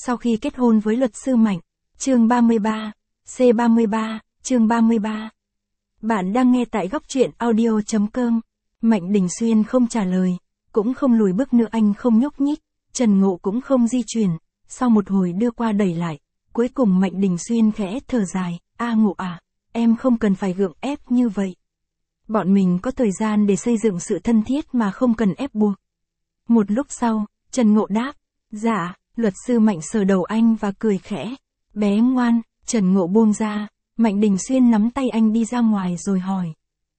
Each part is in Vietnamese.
Sau khi kết hôn với luật sư Mạnh. Chương 33. C33, chương 33. Bạn đang nghe tại góc truyện audio.com. Mạnh Đình Xuyên không trả lời, cũng không lùi bước nữa, anh không nhúc nhích, Trần Ngộ cũng không di chuyển. Sau một hồi đưa qua đẩy lại, cuối cùng Mạnh Đình Xuyên khẽ thở dài, Ngộ à, em không cần phải gượng ép như vậy. Bọn mình có thời gian để xây dựng sự thân thiết mà không cần ép buộc. Một lúc sau, Trần Ngộ đáp, dạ. Luật sư Mạnh sờ đầu anh và cười khẽ. Bé ngoan. Trần Ngộ buông ra. Mạnh Đình Xuyên nắm tay anh đi ra ngoài rồi hỏi.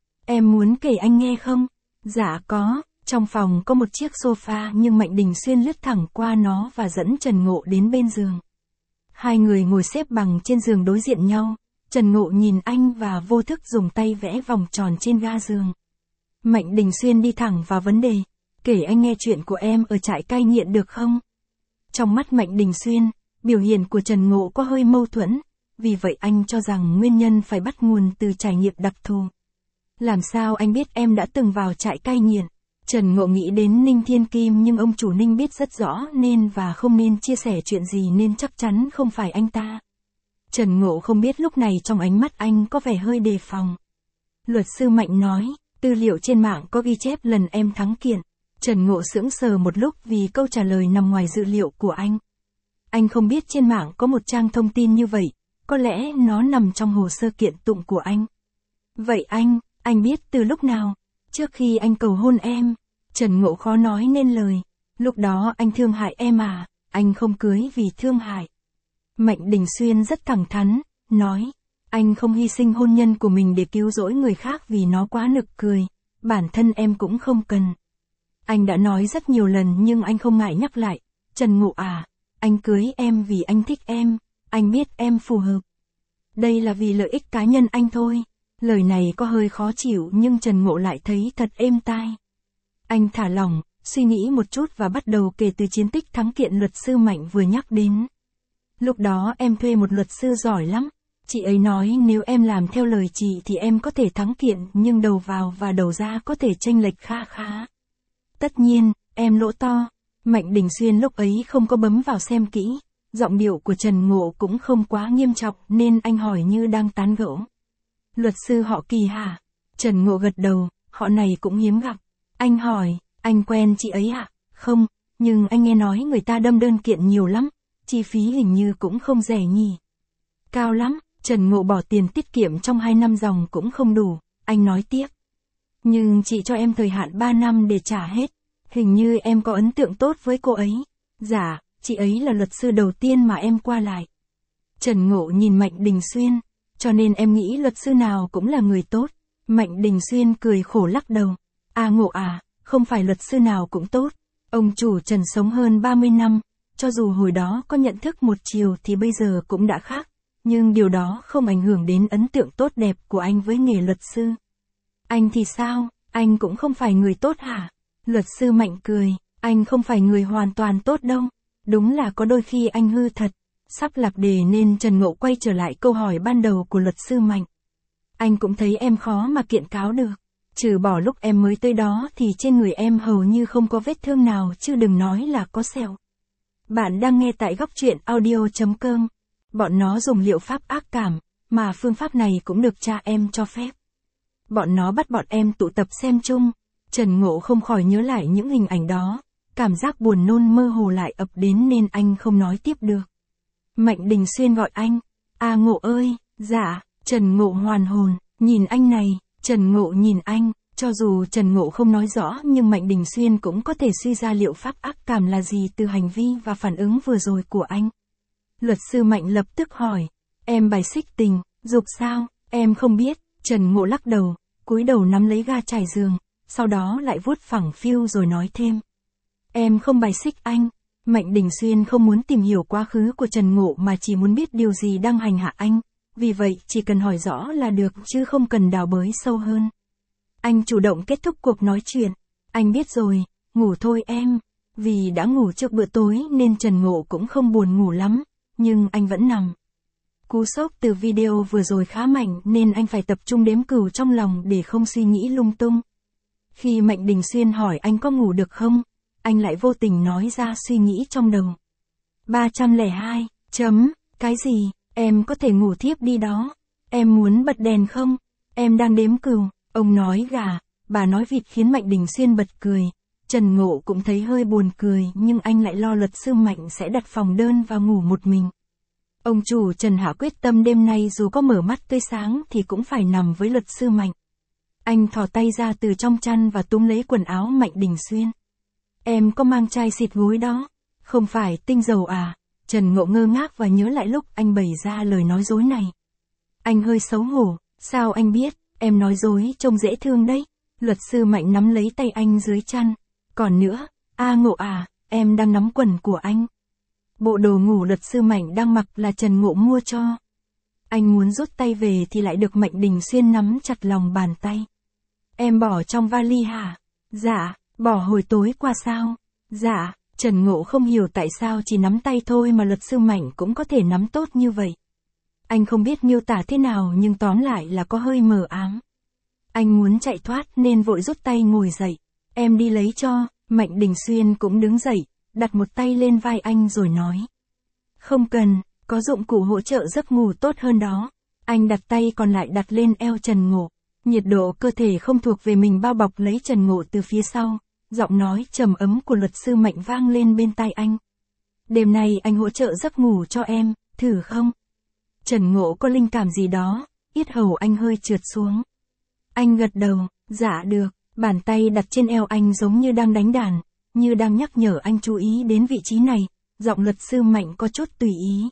Em muốn kể anh nghe không? Dạ có. Trong phòng có một chiếc sofa nhưng Mạnh Đình Xuyên lướt thẳng qua nó và dẫn Trần Ngộ đến bên giường. Hai người ngồi xếp bằng trên giường đối diện nhau. Trần Ngộ nhìn anh và vô thức dùng tay vẽ vòng tròn trên ga giường. Mạnh Đình Xuyên đi thẳng vào vấn đề. Kể anh nghe chuyện của em ở trại cai nghiện được không? Trong mắt Mạnh Đình Xuyên, biểu hiện của Trần Ngộ có hơi mâu thuẫn, vì vậy anh cho rằng nguyên nhân phải bắt nguồn từ trải nghiệm đặc thù. Làm sao anh biết em đã từng vào trại cai nghiện? Trần Ngộ nghĩ đến Ninh Thiên Kim nhưng ông chủ Ninh biết rất rõ nên và không nên chia sẻ chuyện gì nên chắc chắn không phải anh ta. Trần Ngộ không biết lúc này trong ánh mắt anh có vẻ hơi đề phòng. Luật sư Mạnh nói, tư liệu trên mạng có ghi chép lần em thắng kiện. Trần Ngộ sững sờ một lúc vì câu trả lời nằm ngoài dự liệu của anh. Anh không biết trên mạng có một trang thông tin như vậy, có lẽ nó nằm trong hồ sơ kiện tụng của anh. Vậy anh biết từ lúc nào? Trước khi anh cầu hôn em. Trần Ngộ khó nói nên lời. Lúc đó anh thương hại em à, anh không cưới vì thương hại. Mạnh Đình Xuyên rất thẳng thắn, nói, anh không hy sinh hôn nhân của mình để cứu rỗi người khác vì nó quá nực cười, bản thân em cũng không cần. Anh đã nói rất nhiều lần nhưng anh không ngại nhắc lại, Trần Ngộ à, anh cưới em vì anh thích em, anh biết em phù hợp. Đây là vì lợi ích cá nhân anh thôi. Lời này có hơi khó chịu nhưng Trần Ngộ lại thấy thật êm tai. Anh thả lỏng, suy nghĩ một chút và bắt đầu kể từ chiến tích thắng kiện luật sư Mạnh vừa nhắc đến. Lúc đó em thuê một luật sư giỏi lắm. Chị ấy nói nếu em làm theo lời chị thì em có thể thắng kiện nhưng đầu vào và đầu ra có thể chênh lệch kha khá. Tất nhiên, em lỗ to. Mạnh Đình Xuyên lúc ấy không có bấm vào xem kỹ. Giọng điệu của Trần Ngộ cũng không quá nghiêm trọng nên anh hỏi như đang tán gẫu. Luật sư họ Kỳ hả? Trần Ngộ gật đầu, họ này cũng hiếm gặp. Anh hỏi, anh quen chị ấy à? Không, nhưng anh nghe nói người ta đâm đơn kiện nhiều lắm. Chi phí hình như cũng không rẻ nhỉ. Cao lắm, Trần Ngộ bỏ tiền tiết kiệm trong 2 năm dòng cũng không đủ, anh nói tiếp. Nhưng chị cho em thời hạn 3 năm để trả hết. Hình như em có ấn tượng tốt với cô ấy. Dạ, chị ấy là luật sư đầu tiên mà em qua lại. Trần Ngộ nhìn Mạnh Đình Xuyên, cho nên em nghĩ luật sư nào cũng là người tốt. Mạnh Đình Xuyên cười khổ lắc đầu. Ngộ à, không phải luật sư nào cũng tốt. Ông chủ Trần sống hơn 30 năm, cho dù hồi đó có nhận thức một chiều thì bây giờ cũng đã khác. Nhưng điều đó không ảnh hưởng đến ấn tượng tốt đẹp của anh với nghề luật sư. Anh thì sao, anh cũng không phải người tốt hả? Luật sư Mạnh cười, anh không phải người hoàn toàn tốt đâu. Đúng là có đôi khi anh hư thật. Sắp lạc đề nên Trần Ngộ quay trở lại câu hỏi ban đầu của luật sư Mạnh. Anh cũng thấy em khó mà kiện cáo được. Trừ bỏ lúc em mới tới đó thì trên người em hầu như không có vết thương nào chứ đừng nói là có sẹo. Bạn đang nghe tại góc truyện audio.com. Bọn nó dùng liệu pháp ác cảm, mà phương pháp này cũng được cha em cho phép. Bọn nó bắt bọn em tụ tập xem chung. Trần Ngộ không khỏi nhớ lại những hình ảnh đó. Cảm giác buồn nôn mơ hồ lại ập đến nên anh không nói tiếp được. Mạnh Đình Xuyên gọi anh. Ngộ ơi, dạ. Trần Ngộ hoàn hồn, nhìn anh này. Trần Ngộ nhìn anh. Cho dù Trần Ngộ không nói rõ nhưng Mạnh Đình Xuyên cũng có thể suy ra liệu pháp ác cảm là gì từ hành vi và phản ứng vừa rồi của anh. Luật sư Mạnh lập tức hỏi. Em bài xích tình, dục sao? Em không biết. Trần Ngộ lắc đầu, cúi đầu nắm lấy ga trải giường, sau đó lại vuốt phẳng phiu rồi nói thêm. Em không bài xích anh. Mạnh Đình Xuyên không muốn tìm hiểu quá khứ của Trần Ngộ mà chỉ muốn biết điều gì đang hành hạ anh. Vì vậy chỉ cần hỏi rõ là được chứ không cần đào bới sâu hơn. Anh chủ động kết thúc cuộc nói chuyện. Anh biết rồi, ngủ thôi em. Vì đã ngủ trước bữa tối nên Trần Ngộ cũng không buồn ngủ lắm, nhưng anh vẫn nằm. Cú sốc từ video vừa rồi khá mạnh nên anh phải tập trung đếm cừu trong lòng để không suy nghĩ lung tung. Khi Mạnh Đình Xuyên hỏi anh có ngủ được không, anh lại vô tình nói ra suy nghĩ trong đầu. 302, cái gì, em có thể ngủ thiếp đi đó. Em muốn bật đèn không? Em đang đếm cừu, ông nói gà, bà nói vịt khiến Mạnh Đình Xuyên bật cười. Trần Ngộ cũng thấy hơi buồn cười nhưng anh lại lo luật sư Mạnh sẽ đặt phòng đơn và ngủ một mình. Ông chủ Trần hạ quyết tâm đêm nay dù có mở mắt tươi sáng thì cũng phải nằm với luật sư Mạnh. Anh thò tay ra từ trong chăn và túm lấy quần áo Mạnh Đình Xuyên. Em có mang chai xịt gối đó, không phải tinh dầu à? Trần Ngộ ngơ ngác và nhớ lại lúc anh bày ra lời nói dối này. Anh hơi xấu hổ, sao anh biết, em nói dối trông dễ thương đấy. Luật sư Mạnh nắm lấy tay anh dưới chăn. Còn nữa, Ngộ à, em đang nắm quần của anh. Bộ đồ ngủ luật sư Mạnh đang mặc là Trần Ngộ mua cho. Anh muốn rút tay về thì lại được Mạnh Đình Xuyên nắm chặt lòng bàn tay. Em bỏ trong vali hả? Dạ, bỏ hồi tối qua sao? Dạ, Trần Ngộ không hiểu tại sao chỉ nắm tay thôi mà luật sư Mạnh cũng có thể nắm tốt như vậy. Anh không biết miêu tả thế nào nhưng tóm lại là có hơi mờ ám. Anh muốn chạy thoát nên vội rút tay ngồi dậy. Em đi lấy cho. Mạnh Đình Xuyên cũng đứng dậy, đặt một tay lên vai anh rồi nói. Không cần, có dụng cụ hỗ trợ giấc ngủ tốt hơn đó. Anh đặt tay còn lại đặt lên eo Trần Ngộ. Nhiệt độ cơ thể không thuộc về mình bao bọc lấy Trần Ngộ từ phía sau. Giọng nói trầm ấm của luật sư Mạnh vang lên bên tai anh. Đêm nay anh hỗ trợ giấc ngủ cho em, thử không? Trần Ngộ có linh cảm gì đó, yết hầu anh hơi trượt xuống. Anh gật đầu, dạ được, bàn tay đặt trên eo anh giống như đang đánh đàn, như đang nhắc nhở anh chú ý đến vị trí này, giọng luật sư Mạnh có chút tùy ý.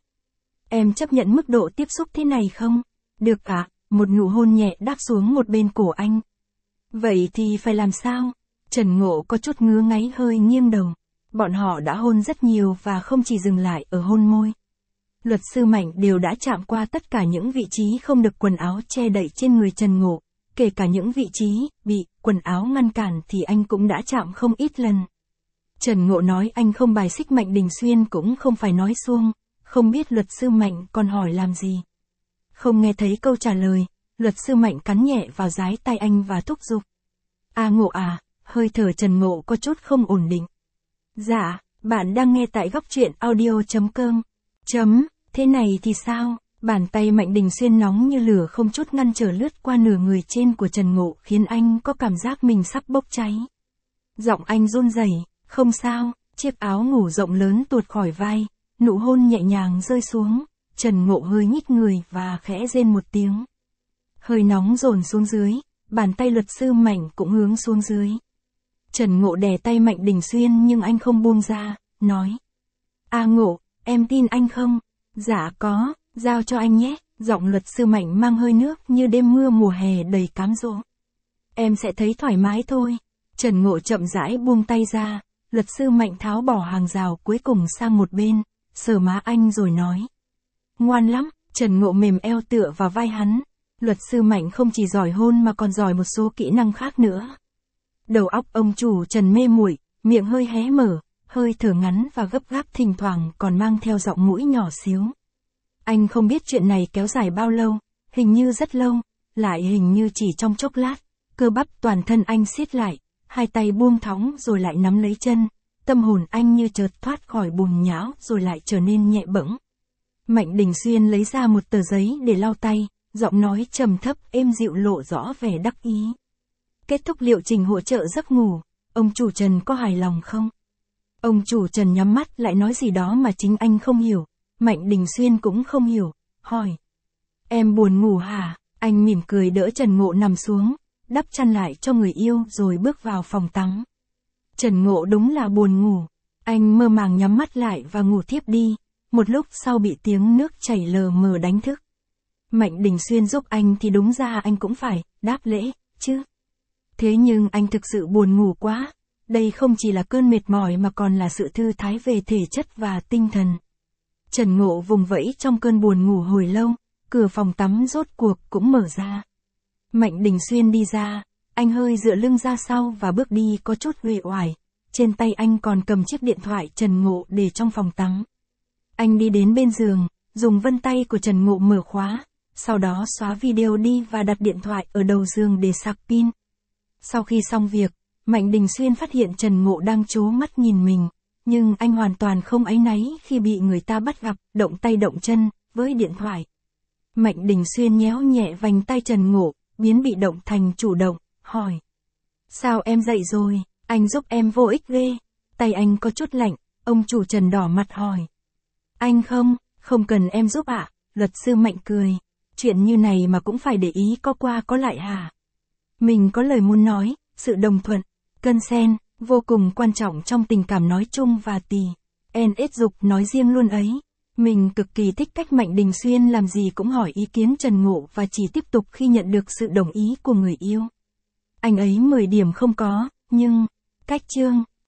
Em chấp nhận mức độ tiếp xúc thế này không? Được ạ, một nụ hôn nhẹ đáp xuống một bên cổ anh. Vậy thì phải làm sao? Trần Ngộ có chút ngứa ngáy hơi nghiêng đầu. Bọn họ đã hôn rất nhiều và không chỉ dừng lại ở hôn môi. Luật sư Mạnh đều đã chạm qua tất cả những vị trí không được quần áo che đậy trên người Trần Ngộ, kể cả những vị trí bị quần áo ngăn cản thì anh cũng đã chạm không ít lần. Trần Ngộ nói anh không bài xích Mạnh Đình Xuyên cũng không phải nói suông, không biết luật sư Mạnh còn hỏi làm gì. Không nghe thấy câu trả lời, luật sư Mạnh cắn nhẹ vào dái tay anh và thúc giục. Ngộ à, hơi thở Trần Ngộ có chút không ổn định. Dạ, bạn đang nghe tại góc truyện audio.com. Thế này thì sao? Bàn tay Mạnh Đình Xuyên nóng như lửa không chút ngăn trở lướt qua nửa người trên của Trần Ngộ khiến anh có cảm giác mình sắp bốc cháy. Giọng anh run rẩy, không sao, chiếc áo ngủ rộng lớn tuột khỏi vai, nụ hôn nhẹ nhàng rơi xuống, Trần Ngộ hơi nhích người và khẽ rên một tiếng. Hơi nóng dồn xuống dưới, bàn tay luật sư Mạnh cũng hướng xuống dưới. Trần Ngộ đè tay Mạnh Đình Xuyên nhưng anh không buông ra, nói. Ngộ, em tin anh không? Dạ có, giao cho anh nhé, giọng luật sư Mạnh mang hơi nước như đêm mưa mùa hè đầy cám dỗ. Em sẽ thấy thoải mái thôi. Trần Ngộ chậm rãi buông tay ra, luật sư Mạnh tháo bỏ hàng rào cuối cùng sang một bên, sờ má anh rồi nói. Ngoan lắm, Trần Ngộ mềm eo tựa vào vai hắn. Luật sư Mạnh không chỉ giỏi hôn mà còn giỏi một số kỹ năng khác nữa. Đầu óc ông chủ Trần mê muội, miệng hơi hé mở, hơi thở ngắn và gấp gáp thỉnh thoảng còn mang theo giọng mũi nhỏ xíu. Anh không biết chuyện này kéo dài bao lâu, hình như rất lâu, lại hình như chỉ trong chốc lát, cơ bắp toàn thân anh siết lại, hai tay buông thõng rồi lại nắm lấy chân, tâm hồn anh như chợt thoát khỏi bùn nhão rồi lại trở nên nhẹ bẫng. Mạnh Đình Xuyên lấy ra một tờ giấy để lau tay, giọng nói trầm thấp êm dịu lộ rõ vẻ đắc ý. Kết thúc liệu trình hỗ trợ giấc ngủ, ông chủ Trần có hài lòng không? Ông chủ Trần nhắm mắt lại nói gì đó mà chính anh không hiểu, Mạnh Đình Xuyên cũng không hiểu, hỏi. Em buồn ngủ hả? Anh mỉm cười đỡ Trần Ngộ nằm xuống, đắp chăn lại cho người yêu rồi bước vào phòng tắm. Trần Ngộ đúng là buồn ngủ, anh mơ màng nhắm mắt lại và ngủ thiếp đi, một lúc sau bị tiếng nước chảy lờ mờ đánh thức. Mạnh Đình Xuyên giúp anh thì đúng ra anh cũng phải đáp lễ, chứ. Thế nhưng anh thực sự buồn ngủ quá, đây không chỉ là cơn mệt mỏi mà còn là sự thư thái về thể chất và tinh thần. Trần Ngộ vùng vẫy trong cơn buồn ngủ hồi lâu, cửa phòng tắm rốt cuộc cũng mở ra. Mạnh Đình Xuyên đi ra, anh hơi dựa lưng ra sau và bước đi có chút uể oải, trên tay anh còn cầm chiếc điện thoại Trần Ngộ để trong phòng tắm. Anh đi đến bên giường, dùng vân tay của Trần Ngộ mở khóa, sau đó xóa video đi và đặt điện thoại ở đầu giường để sạc pin. Sau khi xong việc, Mạnh Đình Xuyên phát hiện Trần Ngộ đang trố mắt nhìn mình, Nhưng anh hoàn toàn không áy náy khi bị người ta bắt gặp, động tay động chân, với điện thoại. Mạnh Đình Xuyên nhéo nhẹ vành tay Trần Ngộ, biến bị động thành chủ động, hỏi. Sao em dậy rồi, anh giúp em vô ích ghê. Tay anh có chút lạnh, ông chủ Trần đỏ mặt hỏi. Anh không cần em giúp ạ. Luật sư Mạnh cười. Chuyện như này mà cũng phải để ý có qua có lại hả? Mình có lời muốn nói, sự đồng thuận, consent, vô cùng quan trọng trong tình cảm nói chung và TNS dục nói riêng luôn ấy. Mình cực kỳ thích cách Mạnh Đình Xuyên làm gì cũng hỏi ý kiến Trần Ngộ và chỉ tiếp tục khi nhận được sự đồng ý của người yêu. Anh ấy 10 điểm không có, nhưng, cách chương,